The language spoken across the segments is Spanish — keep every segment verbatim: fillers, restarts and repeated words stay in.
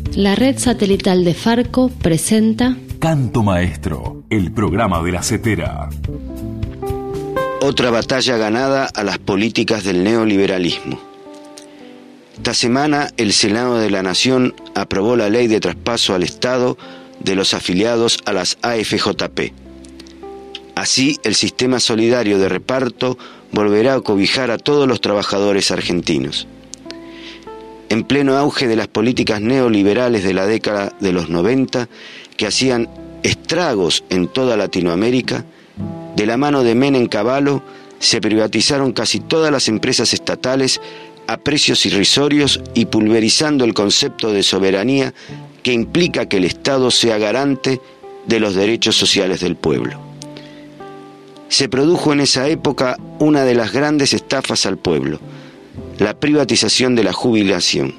La red satelital de Farco presenta Canto Maestro, el programa de la CETERA. Otra batalla ganada a las políticas del neoliberalismo. Esta semana el Senado de la Nación aprobó la ley de traspaso al Estado de los afiliados a las A F J P. Así, el sistema solidario de reparto volverá a cobijar a todos los trabajadores argentinos. En pleno auge de las políticas neoliberales de la década de los noventa, que hacían estragos en toda Latinoamérica, de la mano de Menem Cavallo, se privatizaron casi todas las empresas estatales a precios irrisorios y pulverizando el concepto de soberanía que implica que el Estado sea garante de los derechos sociales del pueblo. Se produjo en esa época una de las grandes estafas al pueblo, la privatización de la jubilación.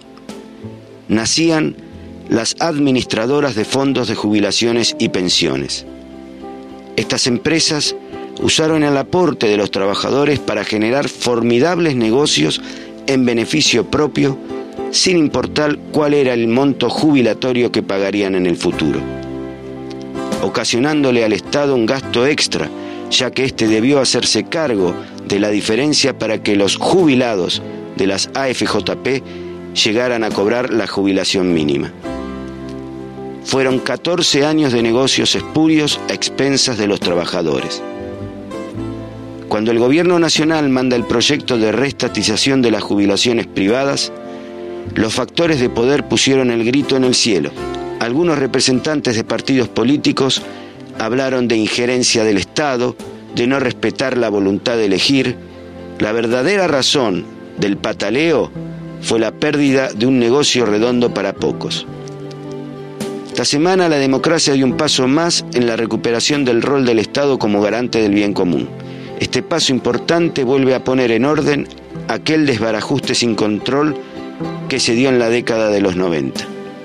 Nacían las administradoras de fondos de jubilaciones y pensiones. Estas empresas usaron el aporte de los trabajadores para generar formidables negocios en beneficio propio, sin importar cuál era el monto jubilatorio que pagarían en el futuro, ocasionándole al Estado un gasto extra, ya que éste debió hacerse cargo de la diferencia para que los jubilados de las A F J P llegaran a cobrar la jubilación mínima. Fueron catorce años de negocios espurios a expensas de los trabajadores. Cuando el gobierno nacional manda el proyecto de reestatización de las jubilaciones privadas, los factores de poder pusieron el grito en el cielo. Algunos representantes de partidos políticos hablaron de injerencia del Estado, de no respetar la voluntad de elegir. La verdadera razón del pataleo fue la pérdida de un negocio redondo para pocos. Esta semana la democracia dio un paso más en la recuperación del rol del Estado como garante del bien común. Este paso importante vuelve a poner en orden aquel desbarajuste sin control que se dio en la década de los noventa.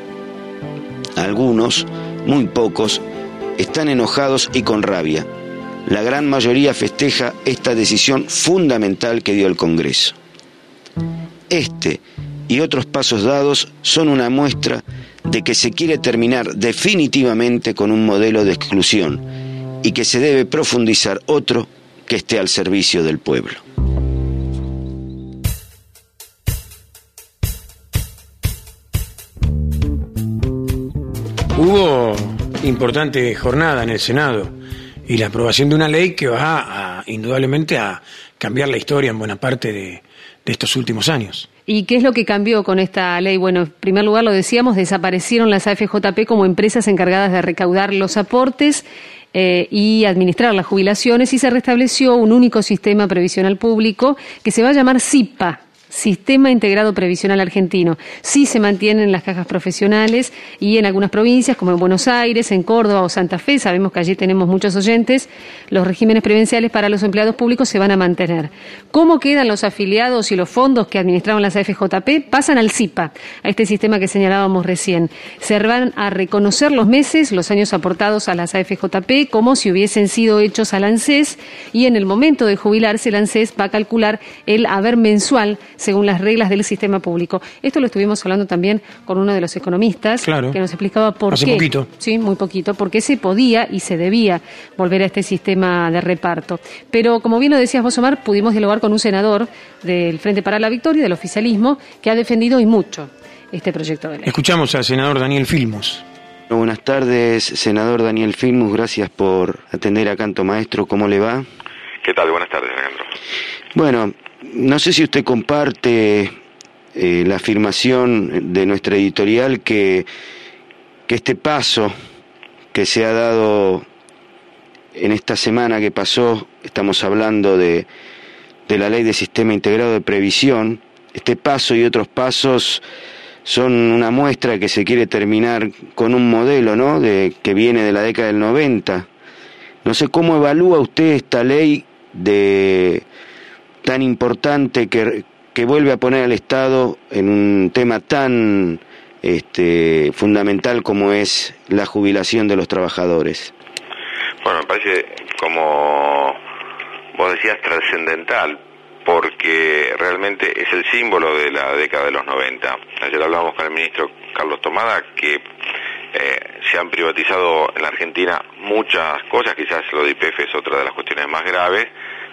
Algunos, muy pocos, están enojados y con rabia. La gran mayoría festeja esta decisión fundamental que dio el Congreso. Este y otros pasos dados son una muestra de que se quiere terminar definitivamente con un modelo de exclusión y que se debe profundizar otro que esté al servicio del pueblo. Hubo importante jornada en el Senado y la aprobación de una ley que va a, indudablemente a cambiar la historia en buena parte de, de estos últimos años. ¿Y qué es lo que cambió con esta ley? Bueno, en primer lugar, lo decíamos, desaparecieron las A F J P como empresas encargadas de recaudar los aportes eh, y administrar las jubilaciones, y se restableció un único sistema previsional público que se va a llamar SIPA, Sistema Integrado Previsional Argentino. Sí se mantienen las cajas profesionales y en algunas provincias, como en Buenos Aires, en Córdoba o Santa Fe, sabemos que allí tenemos muchos oyentes, los regímenes previdenciales para los empleados públicos se van a mantener. ¿Cómo quedan los afiliados y los fondos que administraban las A F J P? Pasan al SIPA, a este sistema que señalábamos recién. Se van a reconocer los meses, los años aportados a las A F J P como si hubiesen sido hechos al ANSES, y en el momento de jubilarse el ANSES va a calcular el haber mensual según las reglas del sistema público. Esto lo estuvimos hablando también con uno de los economistas, claro, que nos explicaba por hace qué. Hace poquito. Sí, muy poquito, por qué se podía y se debía volver a este sistema de reparto. Pero, como bien lo decías vos, Omar, pudimos dialogar con un senador del Frente para la Victoria, del oficialismo, que ha defendido y mucho este proyecto de ley. Escuchamos al senador Daniel Filmus. Buenas tardes, senador Daniel Filmus, gracias por atender a Canto Maestro. ¿Cómo le va? ¿Qué tal? Buenas tardes, Alejandro. Bueno, no sé si usted comparte eh, la afirmación de nuestra editorial que, que este paso que se ha dado en esta semana que pasó, estamos hablando de, de la Ley de Sistema Integrado de Previsión, este paso y otros pasos son una muestra que se quiere terminar con un modelo, ¿no?, de, que viene de la década del noventa. No sé cómo evalúa usted esta ley de tan importante que, que vuelve a poner al Estado en un tema tan este, fundamental como es la jubilación de los trabajadores. Bueno, me parece, como vos decías, trascendental porque realmente es el símbolo de la década de los noventa. Ayer hablábamos con el ministro Carlos Tomada que eh, se han privatizado en la Argentina muchas cosas, quizás lo de Y P F es otra de las cuestiones más graves,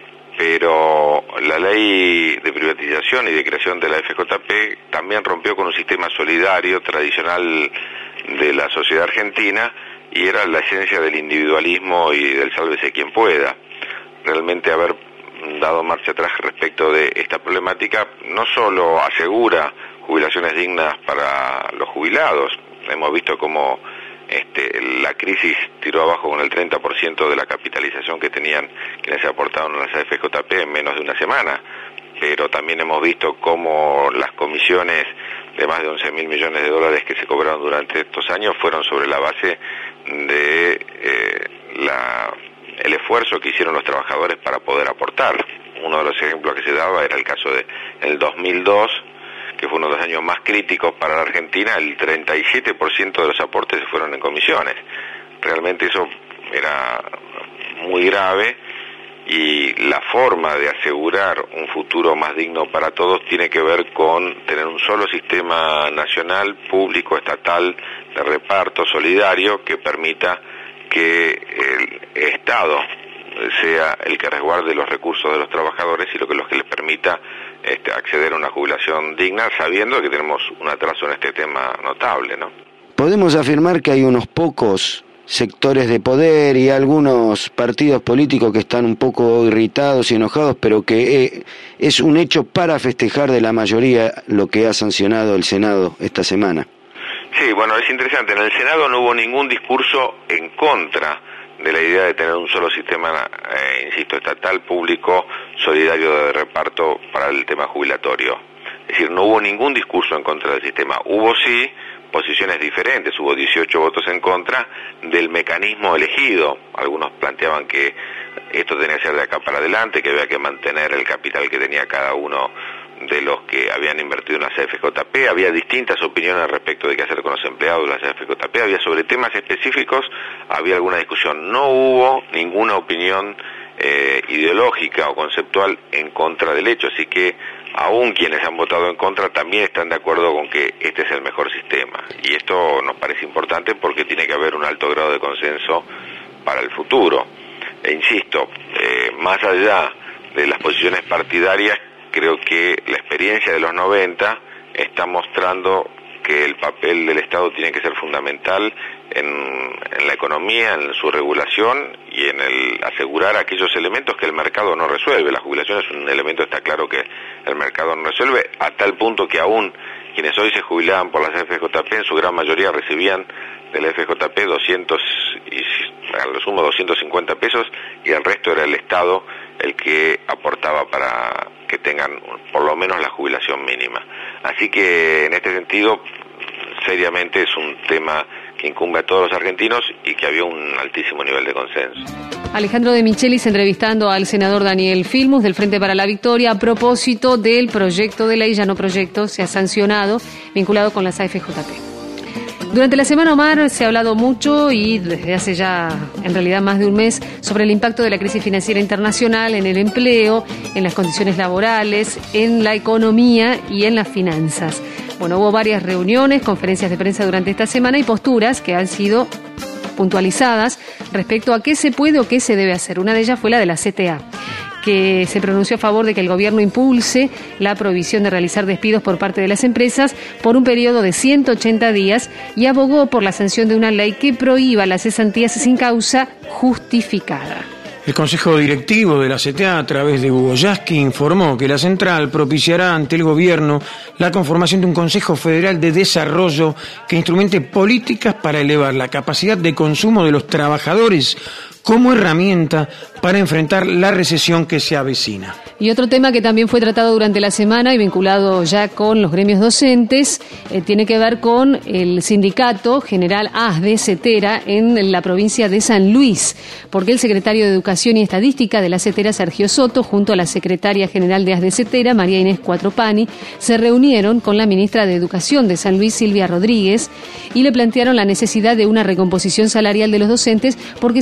pero la ley de privatización y de creación de la F J P también rompió con un sistema solidario tradicional de la sociedad argentina y era la esencia del individualismo y del sálvese quien pueda. Realmente haber dado marcha atrás respecto de esta problemática no solo asegura jubilaciones dignas para los jubilados, hemos visto cómo este, la crisis tiró abajo con el treinta por ciento de la capitalización que tenían quienes se aportaron a las A F J P en menos de una semana, pero también hemos visto cómo las comisiones de más de once mil millones de dólares que se cobraron durante estos años fueron sobre la base de eh, la el esfuerzo que hicieron los trabajadores para poder aportar. Uno de los ejemplos que se daba era el caso de el dos mil dos, que fue uno de los años más críticos para la Argentina, el treinta y siete por ciento de los aportes se fueron en comisiones. Realmente eso era muy grave y la forma de asegurar un futuro más digno para todos tiene que ver con tener un solo sistema nacional, público, estatal, de reparto solidario que permita que el Estado sea el que resguarde los recursos de los trabajadores y lo que, los que les permita este, acceder a una jubilación digna, sabiendo que tenemos un atraso en este tema notable, ¿no? Podemos afirmar que hay unos pocos sectores de poder y algunos partidos políticos que están un poco irritados y enojados, pero que eh, es un hecho para festejar de la mayoría lo que ha sancionado el Senado esta semana. Sí, bueno, es interesante. En el Senado no hubo ningún discurso en contra de la idea de tener un solo sistema, eh, insisto, estatal, público, solidario de reparto para el tema jubilatorio. Es decir, no hubo ningún discurso en contra del sistema. Hubo sí posiciones diferentes, hubo dieciocho votos en contra del mecanismo elegido. Algunos planteaban que esto tenía que ser de acá para adelante, que había que mantener el capital que tenía cada uno de los que habían invertido en las A F J P, había distintas opiniones respecto de qué hacer con los empleados de las A F J P, había sobre temas específicos, había alguna discusión, no hubo ninguna opinión eh, ideológica o conceptual en contra del hecho, así que aún quienes han votado en contra también están de acuerdo con que este es el mejor sistema, y esto nos parece importante porque tiene que haber un alto grado de consenso para el futuro, e insisto, eh, más allá de las posiciones partidarias, creo que la experiencia de los noventa está mostrando que el papel del Estado tiene que ser fundamental en, en la economía, en su regulación y en el asegurar aquellos elementos que el mercado no resuelve. La jubilación es un elemento, está claro, que el mercado no resuelve, a tal punto que aún quienes hoy se jubilaban por las F J P en su gran mayoría recibían de la F J P doscientos y a lo sumo doscientos cincuenta pesos y el resto era el Estado el que aportaba para que tengan por lo menos la jubilación mínima. Así que en este sentido, seriamente es un tema que incumbe a todos los argentinos y que había un altísimo nivel de consenso. Alejandro de Michelis entrevistando al senador Daniel Filmus del Frente para la Victoria a propósito del proyecto de ley, ya no proyecto, se ha sancionado, vinculado con las A F J P. Durante la semana, Omar, se ha hablado mucho y desde hace ya, en realidad, más de un mes, sobre el impacto de la crisis financiera internacional en el empleo, en las condiciones laborales, en la economía y en las finanzas. Bueno, hubo varias reuniones, conferencias de prensa durante esta semana y posturas que han sido puntualizadas respecto a qué se puede o qué se debe hacer. Una de ellas fue la de la C T A, que se pronunció a favor de que el gobierno impulse la prohibición de realizar despidos por parte de las empresas por un periodo de ciento ochenta días y abogó por la sanción de una ley que prohíba las cesantías sin causa justificada. El Consejo Directivo de la C T A, a través de Hugo Yasky, informó que la central propiciará ante el gobierno la conformación de un Consejo Federal de Desarrollo que instrumente políticas para elevar la capacidad de consumo de los trabajadores como herramienta para enfrentar la recesión que se avecina. Y otro tema que también fue tratado durante la semana y vinculado ya con los gremios docentes, eh, tiene que ver con el sindicato general ASDE CETERA en la provincia de San Luis, porque el secretario de Educación y Estadística de la CETERA, Sergio Soto, junto a la secretaria general de ASDE CETERA, María Inés Cuatropani, se reunieron con la ministra de Educación de San Luis, Silvia Rodríguez, y le plantearon la necesidad de una recomposición salarial de los docentes porque se encuentran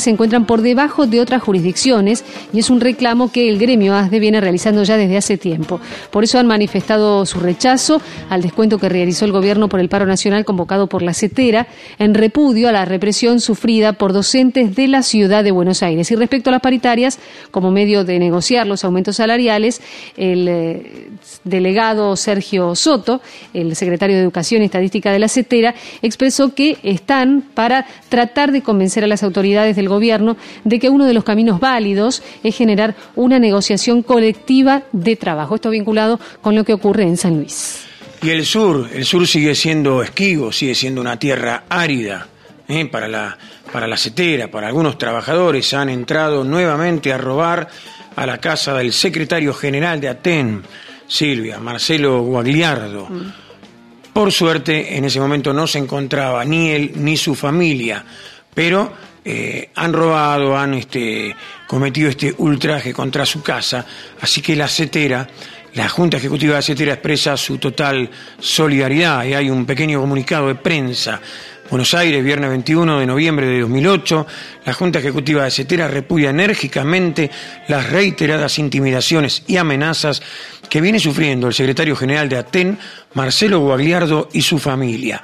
por debajo de otras jurisdicciones y es un reclamo que el gremio ASDE viene realizando ya desde hace tiempo. Por eso han manifestado su rechazo al descuento que realizó el gobierno por el paro nacional convocado por la CETERA en repudio a la represión sufrida por docentes de la ciudad de Buenos Aires. Y respecto a las paritarias, como medio de negociar los aumentos salariales, el eh, delegado Sergio Soto, el secretario de Educación y Estadística de la CETERA, expresó que están para tratar de convencer a las autoridades del gobierno de que uno de los caminos válidos es generar una negociación colectiva de trabajo. Esto vinculado con lo que ocurre en San Luis. Y el sur, el sur sigue siendo esquivo, sigue siendo una tierra árida ¿eh? para la para la CETERA, para algunos trabajadores han entrado nuevamente a robar a la casa del secretario general de ATEN, Silvia, Marcelo Guagliardo. Mm. Por suerte, en ese momento no se encontraba ni él ni su familia, pero eh, han robado, han este, cometido este ultraje contra su casa, así que la CETERA, la Junta Ejecutiva de la CETERA expresa su total solidaridad y hay un pequeño comunicado de prensa. Buenos Aires, viernes veintiuno de noviembre de dos mil ocho, la Junta Ejecutiva de CETERA repudia enérgicamente las reiteradas intimidaciones y amenazas que viene sufriendo el secretario general de ATEN, Marcelo Guagliardo, y su familia.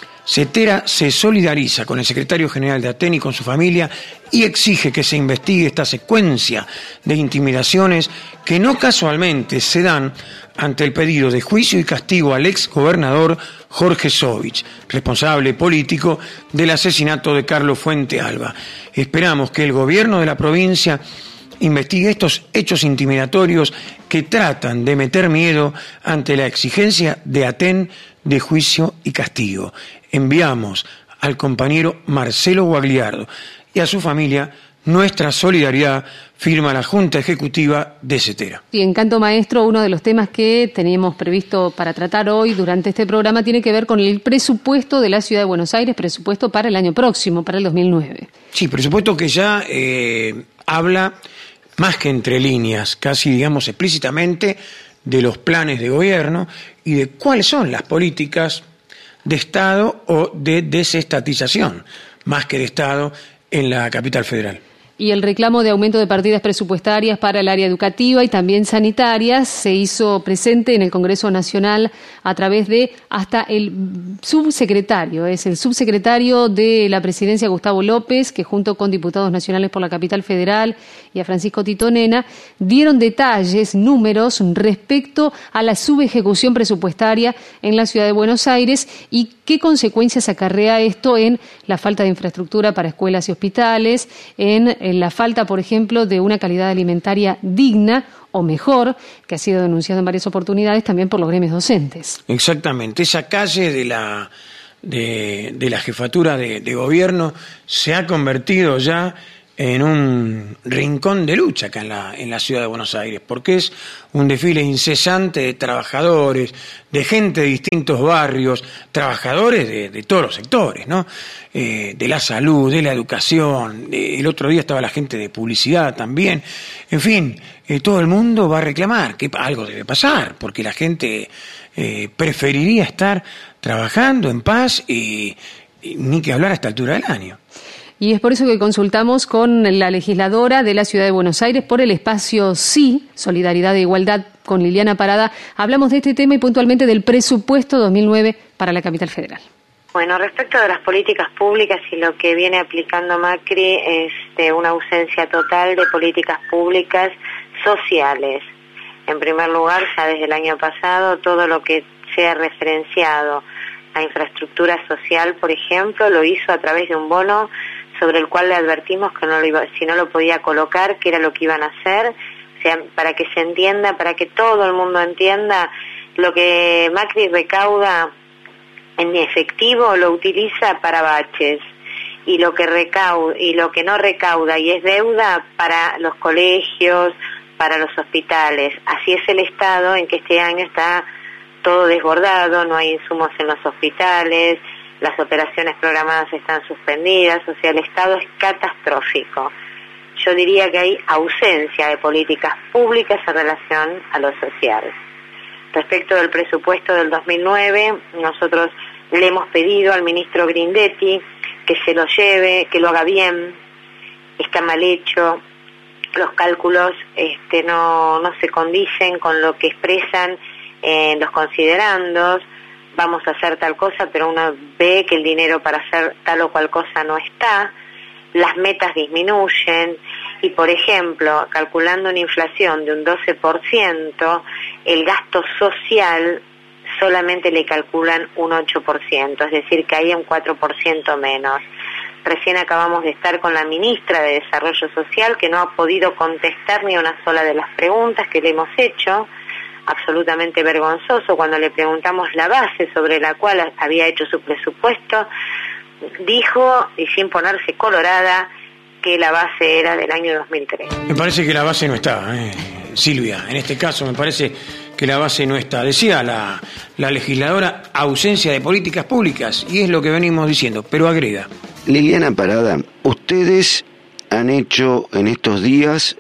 CETERA se solidariza con el secretario general de ATEN y con su familia y exige que se investigue esta secuencia de intimidaciones que no casualmente se dan ante el pedido de juicio y castigo al ex gobernador Jorge Sovich, responsable político del asesinato de Carlos Fuente Alba. Esperamos que el gobierno de la provincia investigue estos hechos intimidatorios que tratan de meter miedo ante la exigencia de ATEN de juicio y castigo. Enviamos al compañero Marcelo Guagliardo y a su familia nuestra solidaridad, firma la Junta Ejecutiva de CETERA. Y en Canto Maestro, uno de los temas que teníamos previsto para tratar hoy durante este programa tiene que ver con el presupuesto de la Ciudad de Buenos Aires, presupuesto para el año próximo, para el dos mil nueve. Sí, presupuesto que ya eh, habla más que entre líneas, casi digamos explícitamente, de los planes de gobierno y de cuáles son las políticas de Estado o de desestatización, más que de Estado, en la capital federal. Y el reclamo de aumento de partidas presupuestarias para el área educativa y también sanitarias se hizo presente en el Congreso Nacional a través de hasta el subsecretario, es el subsecretario de la Presidencia, Gustavo López, que junto con diputados nacionales por la capital federal y a Francisco Tito Nena, dieron detalles, números respecto a la subejecución presupuestaria en la Ciudad de Buenos Aires y qué consecuencias acarrea esto en la falta de infraestructura para escuelas y hospitales, en en la falta, por ejemplo, de una calidad alimentaria digna o mejor, que ha sido denunciado en varias oportunidades también por los gremios docentes. Exactamente, esa calle de la de, de la jefatura de, de gobierno se ha convertido ya en un rincón de lucha acá en la, en la ciudad de Buenos Aires, porque es un desfile incesante de trabajadores, de gente de distintos barrios, trabajadores de, de todos los sectores, ¿no? Eh, de la salud, de la educación, de, el otro día estaba la gente de publicidad también, en fin, eh, todo el mundo va a reclamar que algo debe pasar, porque la gente eh, preferiría estar trabajando en paz y, y ni que hablar a esta altura del año. Y es por eso que consultamos con la legisladora de la Ciudad de Buenos Aires por el espacio Sí, Solidaridad e Igualdad, con Liliana Parada. Hablamos de este tema y puntualmente del presupuesto dos mil nueve para la capital federal. Bueno, respecto de las políticas públicas y lo que viene aplicando Macri es de una ausencia total de políticas públicas sociales. En primer lugar, ya desde el año pasado, todo lo que sea referenciado a infraestructura social, por ejemplo, lo hizo a través de un bono sobre el cual le advertimos que no lo iba, si no lo podía colocar, qué era lo que iban a hacer, o sea, para que se entienda, para que todo el mundo entienda, lo que Macri recauda en efectivo lo utiliza para baches, y lo que recauda, y lo que no recauda y es deuda para los colegios, para los hospitales. Así es el estado en que este año está todo desbordado, no hay insumos en los hospitales, las operaciones programadas están suspendidas, o sea, el estado es catastrófico. Yo diría que hay ausencia de políticas públicas en relación a lo social. Respecto del presupuesto del dos mil nueve, nosotros le hemos pedido al ministro Grindetti que se lo lleve, que lo haga bien, está mal hecho, los cálculos este, no, no se condicen con lo que expresan en los considerandos, vamos a hacer tal cosa, pero uno ve que el dinero para hacer tal o cual cosa no está, las metas disminuyen, y por ejemplo, calculando una inflación de un doce por ciento, el gasto social solamente le calculan un ocho por ciento, es decir, que hay un cuatro por ciento menos. Recién acabamos de estar con la ministra de Desarrollo Social, que no ha podido contestar ni una sola de las preguntas que le hemos hecho, absolutamente vergonzoso. Cuando le preguntamos la base sobre la cual había hecho su presupuesto, dijo, y sin ponerse colorada, que la base era del año dos mil tres. Me parece que la base no está, eh, Silvia. En este caso me parece que la base no está. Decía la, la legisladora, ausencia de políticas públicas, y es lo que venimos diciendo, pero agrega. Liliana Parada, ustedes han hecho en estos días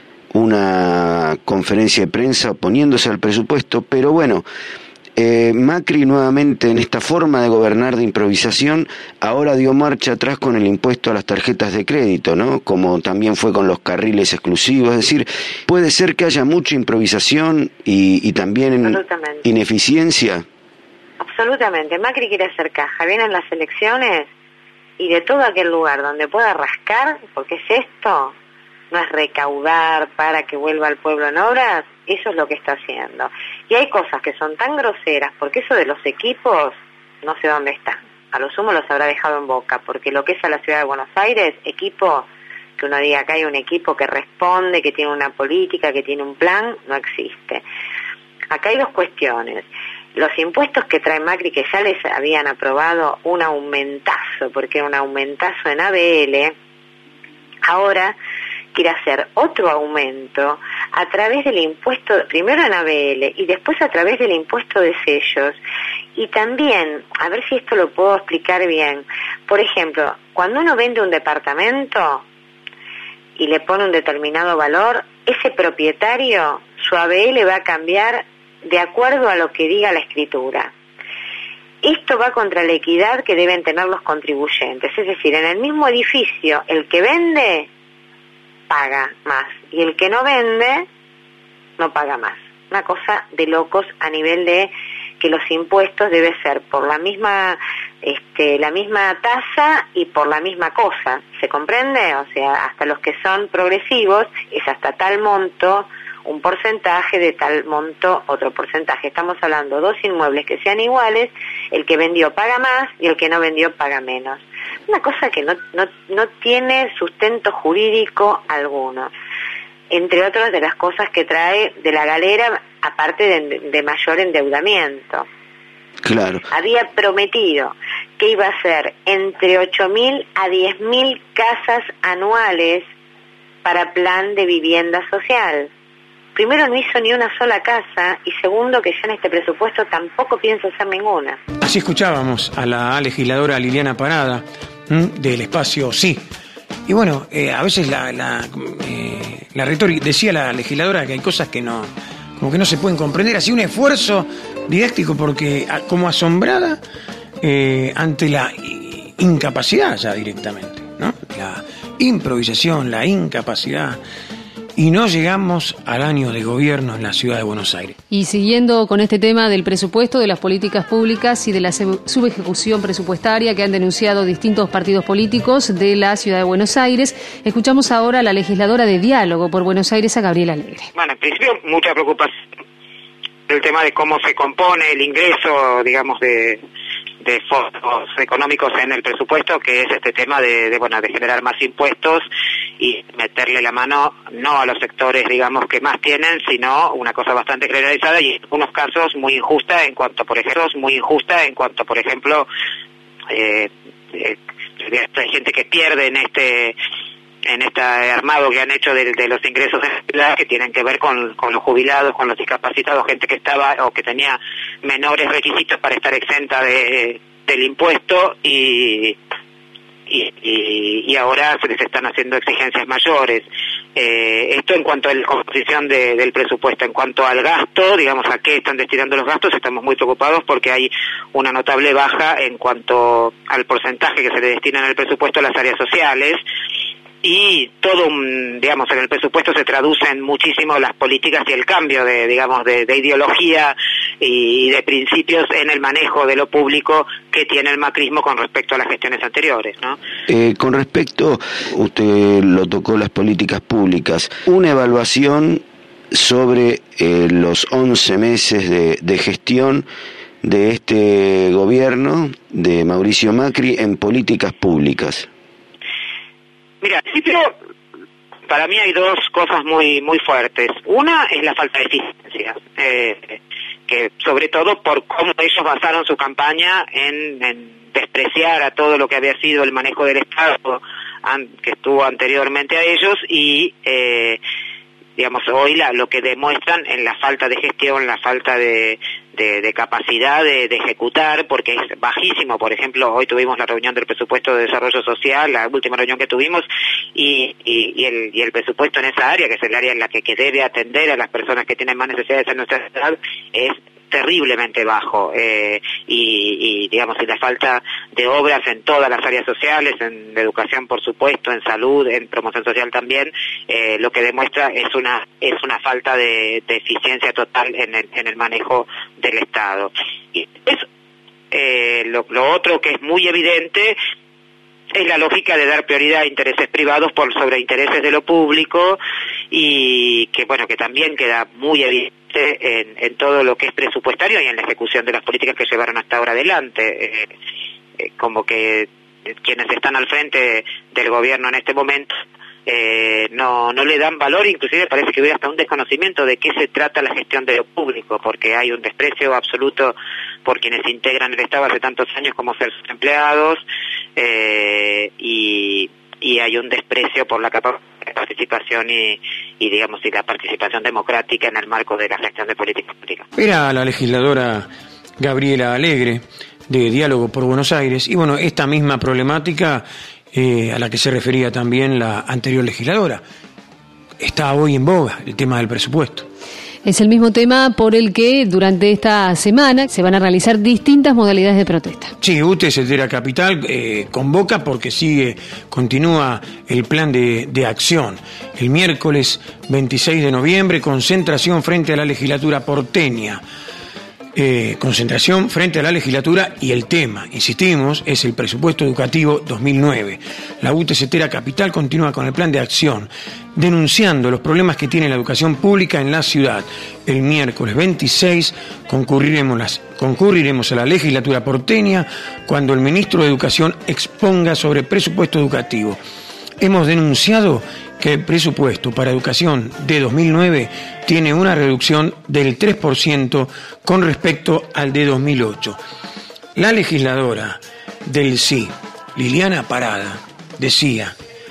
una conferencia de prensa oponiéndose al presupuesto, pero bueno, eh, Macri nuevamente en esta forma de gobernar de improvisación ahora dio marcha atrás con el impuesto a las tarjetas de crédito, ¿no? Como también fue con los carriles exclusivos, es decir, puede ser que haya mucha improvisación y, y también ineficiencia. Absolutamente, Macri quiere hacer caja, vienen las elecciones y de todo aquel lugar donde pueda rascar, porque es esto, no es recaudar para que vuelva al pueblo en obras, eso es lo que está haciendo. Y hay cosas que son tan groseras, porque eso de los equipos, no sé dónde están. A lo sumo los habrá dejado en Boca, porque lo que es a la ciudad de Buenos Aires, equipo, que uno diga que hay un equipo que responde, que tiene una política, que tiene un plan, no existe. Acá hay dos cuestiones. Los impuestos que trae Macri, que ya les habían aprobado un aumentazo, porque era un aumentazo en A B L, ahora quiere hacer otro aumento a través del impuesto, primero en A B L y después a través del impuesto de sellos. Y también, a ver si esto lo puedo explicar bien, por ejemplo, cuando uno vende un departamento y le pone un determinado valor, ese propietario, su A B L va a cambiar de acuerdo a lo que diga la escritura. Esto va contra la equidad que deben tener los contribuyentes, es decir, en el mismo edificio, el que vende paga más y el que no vende no paga más. Una cosa de locos a nivel de que los impuestos debe ser por la misma este, la misma tasa y por la misma cosa, ¿se comprende? O sea, hasta los que son progresivos es hasta tal monto un porcentaje, de tal monto otro porcentaje. Estamos hablando de dos inmuebles que sean iguales, el que vendió paga más y el que no vendió paga menos. Una cosa que no, no, no tiene sustento jurídico alguno. Entre otras de las cosas que trae de la galera, aparte de, de mayor endeudamiento. Claro. Había prometido que iba a hacer entre ocho mil a diez mil casas anuales para plan de vivienda social. Primero, no hizo ni una sola casa, y segundo, que ya en este presupuesto tampoco piensa hacer ninguna. Así escuchábamos a la legisladora Liliana Parada, ¿m? del espacio Sí. Y bueno, eh, a veces la la, eh, la retórica, decía la legisladora que hay cosas que no, como que no se pueden comprender, así un esfuerzo didáctico, porque como asombrada eh, ante la incapacidad ya directamente, ¿no? La improvisación, la incapacidad. Y no llegamos al año de gobierno en la ciudad de Buenos Aires. Y siguiendo con este tema del presupuesto, de las políticas públicas y de la subejecución presupuestaria que han denunciado distintos partidos políticos de la ciudad de Buenos Aires, escuchamos ahora a la legisladora de Diálogo por Buenos Aires, a Gabriela Alegre. Bueno, en principio mucha preocupación del tema de cómo se compone el ingreso, digamos, de... de fondos económicos en el presupuesto, que es este tema de, de bueno de generar más impuestos y meterle la mano no a los sectores, digamos, que más tienen, sino una cosa bastante generalizada y en algunos casos muy injusta en cuanto, por ejemplo, muy injusta en cuanto, por ejemplo, eh, eh, hay gente que pierde en este en este armado que han hecho de, de los ingresos de la ciudad, que tienen que ver con, con los jubilados, con los discapacitados, gente que estaba o que tenía menores requisitos para estar exenta de, del impuesto y, y, y, y ahora se les están haciendo exigencias mayores. Eh, esto en cuanto a la composición de, del presupuesto. En cuanto al gasto, digamos, a qué están destinando los gastos, estamos muy preocupados porque hay una notable baja en cuanto al porcentaje que se le destina en el presupuesto a las áreas sociales. y todo, un, digamos, en el presupuesto se traducen muchísimo las políticas y el cambio de, digamos, de, de ideología y de principios en el manejo de lo público que tiene el macrismo con respecto a las gestiones anteriores, ¿no? Eh, con respecto, usted lo tocó, las políticas públicas, una evaluación sobre eh, los once meses de, de gestión de este gobierno de Mauricio Macri en políticas públicas. Mira, sí, pero para mí hay dos cosas muy muy fuertes. Una es la falta de eficiencia, eh, que sobre todo por cómo ellos basaron su campaña en, en despreciar a todo lo que había sido el manejo del Estado an, que estuvo anteriormente a ellos y eh, digamos hoy la, lo que demuestran en la falta de gestión, la falta de de, de capacidad de, de ejecutar, porque es bajísimo. Por ejemplo, hoy tuvimos la reunión del presupuesto de desarrollo social, la última reunión que tuvimos, y, y, y, el, y el presupuesto en esa área, que es el área en la que, que debe atender a las personas que tienen más necesidades en nuestra ciudad, es terriblemente bajo, eh, y, y digamos, y la falta de obras en todas las áreas sociales, en educación por supuesto, en salud, en promoción social también, eh, lo que demuestra es una es una falta de, de eficiencia total en el, en el manejo del Estado. Y es, eh, lo, lo otro que es muy evidente es la lógica de dar prioridad a intereses privados por sobre intereses de lo público, y que bueno, que también queda muy evidente en, en todo lo que es presupuestario y en la ejecución de las políticas que llevaron hasta ahora adelante. Eh, eh, como que quienes están al frente del gobierno en este momento eh, no no le dan valor, inclusive parece que hubiera hasta un desconocimiento de qué se trata la gestión de lo público, porque hay un desprecio absoluto por quienes integran el Estado hace tantos años como ser sus empleados, eh, y, y hay un desprecio por la capacidad de participación y, y digamos y la participación democrática en el marco de la gestión de políticas públicas. Era la legisladora Gabriela Alegre, de Diálogo por Buenos Aires, y bueno, esta misma problemática eh, a la que se refería también la anterior legisladora está hoy en boga, el tema del presupuesto. Es el mismo tema por el que durante esta semana se van a realizar distintas modalidades de protesta. Sí, U T E Cetera Capital eh, convoca porque sigue, continúa el plan de, de acción. El miércoles veintiséis de noviembre, concentración frente a la legislatura porteña. Eh, concentración frente a la legislatura, y el tema, insistimos, es el presupuesto educativo dos mil nueve. La U T E Cetera Capital continúa con el plan de acción, denunciando los problemas que tiene la educación pública en la ciudad. El miércoles veintiséis concurriremos, las, concurriremos a la legislatura porteña cuando el ministro de Educación exponga sobre presupuesto educativo. Hemos denunciado que el presupuesto para educación de dos mil nueve tiene una reducción del tres por ciento con respecto al de dos mil ocho. La legisladora del Sí, Liliana Parada, decía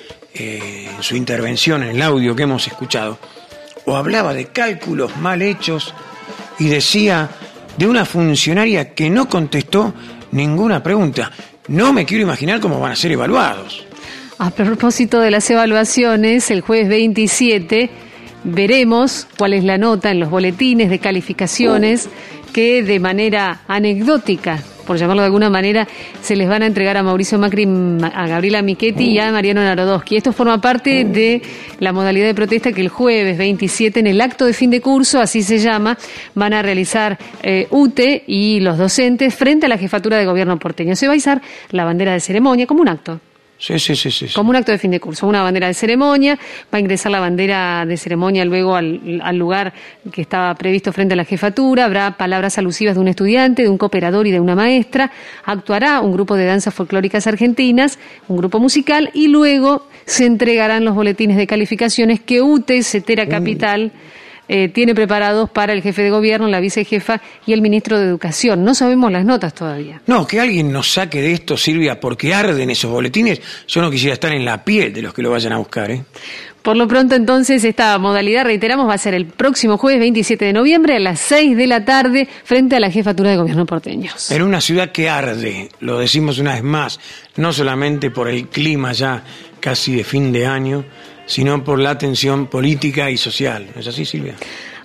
eh, en su intervención en el audio que hemos escuchado, o hablaba de cálculos mal hechos y decía de una funcionaria que no contestó ninguna pregunta. No me quiero imaginar cómo van a ser evaluados. A propósito de las evaluaciones, el jueves veintisiete veremos cuál es la nota en los boletines de calificaciones que de manera anecdótica, por llamarlo de alguna manera, se les van a entregar a Mauricio Macri, a Gabriela Michetti y a Mariano Narodowski. Esto forma parte de la modalidad de protesta que el jueves veintisiete, en el acto de fin de curso, así se llama, van a realizar eh, U T E y los docentes frente a la jefatura de gobierno porteño. Se va a izar la bandera de ceremonia como un acto. Sí, sí, sí, sí, sí. Como un acto de fin de curso, una bandera de ceremonia, va a ingresar la bandera de ceremonia luego al, al lugar que estaba previsto frente a la jefatura, habrá palabras alusivas de un estudiante, de un cooperador y de una maestra, actuará un grupo de danzas folclóricas argentinas, un grupo musical, y luego se entregarán los boletines de calificaciones que U T E Cetera Capital eh, tiene preparados para el jefe de gobierno, la vicejefa y el ministro de Educación. No sabemos las notas todavía. No, que alguien nos saque de esto, Silvia, porque arden esos boletines. Yo no quisiera estar en la piel de los que lo vayan a buscar, ¿eh? Por lo pronto, entonces, esta modalidad, reiteramos, va a ser el próximo jueves veintisiete de noviembre a las seis de la tarde frente a la jefatura de gobierno porteño. En una ciudad que arde, lo decimos una vez más, no solamente por el clima ya casi de fin de año, sino por la tensión política y social. ¿No es así, Silvia?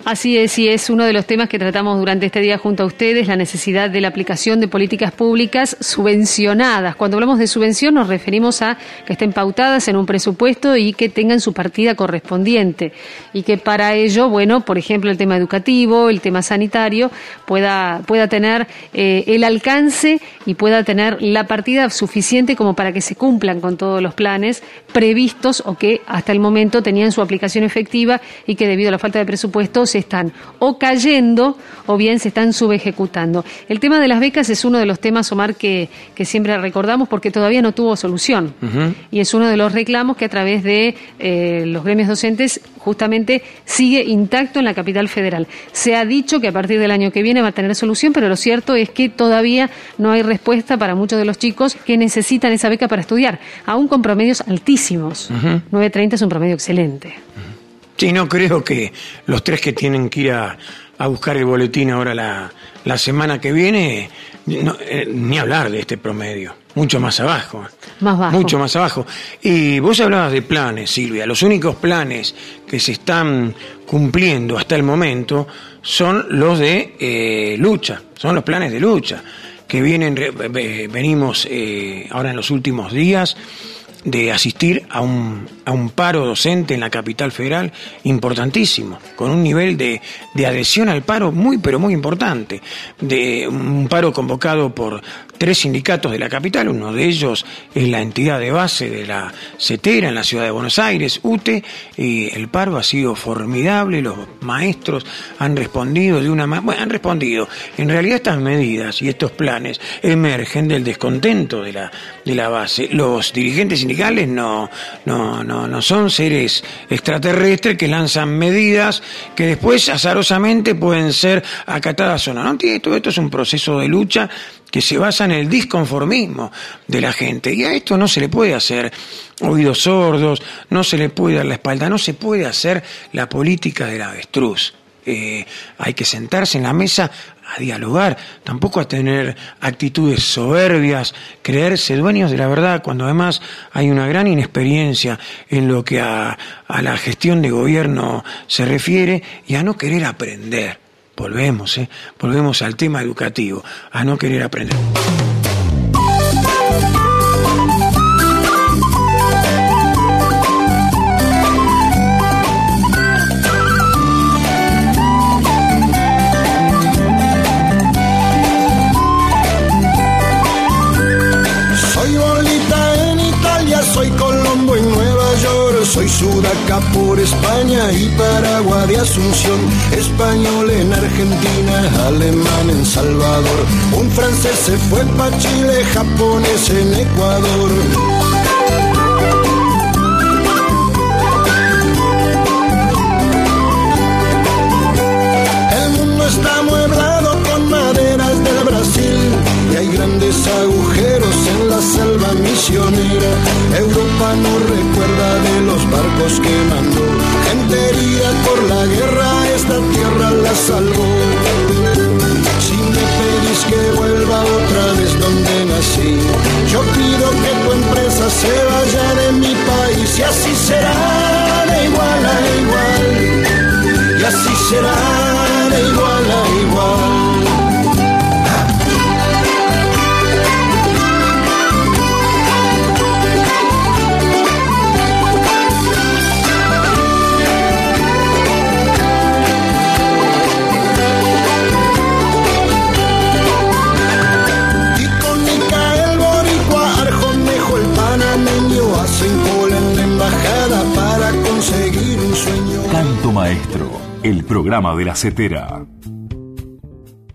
Así es, y es uno de los temas que tratamos durante este día junto a ustedes, la necesidad de la aplicación de políticas públicas subvencionadas. Cuando hablamos de subvención nos referimos a que estén pautadas en un presupuesto y que tengan su partida correspondiente. Y que para ello, bueno, por ejemplo, el tema educativo, el tema sanitario, pueda, pueda tener eh, el alcance y pueda tener la partida suficiente como para que se cumplan con todos los planes previstos o que hasta el momento tenían su aplicación efectiva y que debido a la falta de presupuesto se están o cayendo o bien se están subejecutando. El tema de las becas es uno de los temas, Omar, que, que siempre recordamos porque todavía no tuvo solución. Uh-huh. Y es uno de los reclamos que a través de eh, los gremios docentes justamente sigue intacto en la capital federal. Se ha dicho que a partir del año que viene va a tener solución, pero lo cierto es que todavía no hay respuesta para muchos de los chicos que necesitan esa beca para estudiar, aún con promedios altísimos. Uh-huh. nueve treinta es un promedio excelente. Uh-huh. Sí, no creo que los tres que tienen que ir a, a buscar el boletín ahora la, la semana que viene, no, eh, ni hablar de este promedio, mucho más abajo. Más bajo. Mucho más abajo. Y vos hablabas de planes, Silvia. Los únicos planes que se están cumpliendo hasta el momento son los de eh, lucha, son los planes de lucha, que vienen, venimos eh, ahora en los últimos días de asistir a un, a un paro docente en la capital federal importantísimo, con un nivel de, de adhesión al paro muy pero muy importante, de un paro convocado por tres sindicatos de la capital, uno de ellos es la entidad de base de la CETERA en la ciudad de Buenos Aires, U T E, y el paro ha sido formidable, los maestros han respondido de una manera, bueno, han respondido, en realidad estas medidas y estos planes emergen del descontento de la, de la base, los dirigentes sindicales no, no, no, no son seres extraterrestres que lanzan medidas que después azarosamente pueden ser acatadas o no, ¿no? Todo esto es un proceso de lucha que se basa en el disconformismo de la gente. Y a esto no se le puede hacer oídos sordos, no se le puede dar la espalda, no se puede hacer la política del avestruz. Eh, hay que sentarse en la mesa a dialogar, tampoco a tener actitudes soberbias, creerse dueños de la verdad, cuando además hay una gran inexperiencia en lo que a, a la gestión de gobierno se refiere y a no querer aprender. Volvemos, ¿eh? Volvemos al tema educativo, a no querer aprender. Soy Bolita en Italia, soy Colombo en Nueva York, soy Sudaca por España y Paraguay de Asunción, español en Argentina, alemán en Salvador, un francés se fue pa' Chile, japonés en Ecuador. El mundo está amueblado con maderas del Brasil y hay grandes agujeros en la selva misionera. Europa no recuerda de los barcos que mandó, gente herida por la guerra, esta tierra la salvó. Si me pedís que vuelva otra vez donde nací, yo pido que tu empresa se vaya de mi país, y así será de igual a igual, y así será de igual a igual. Canto Maestro, el programa de la CETERA.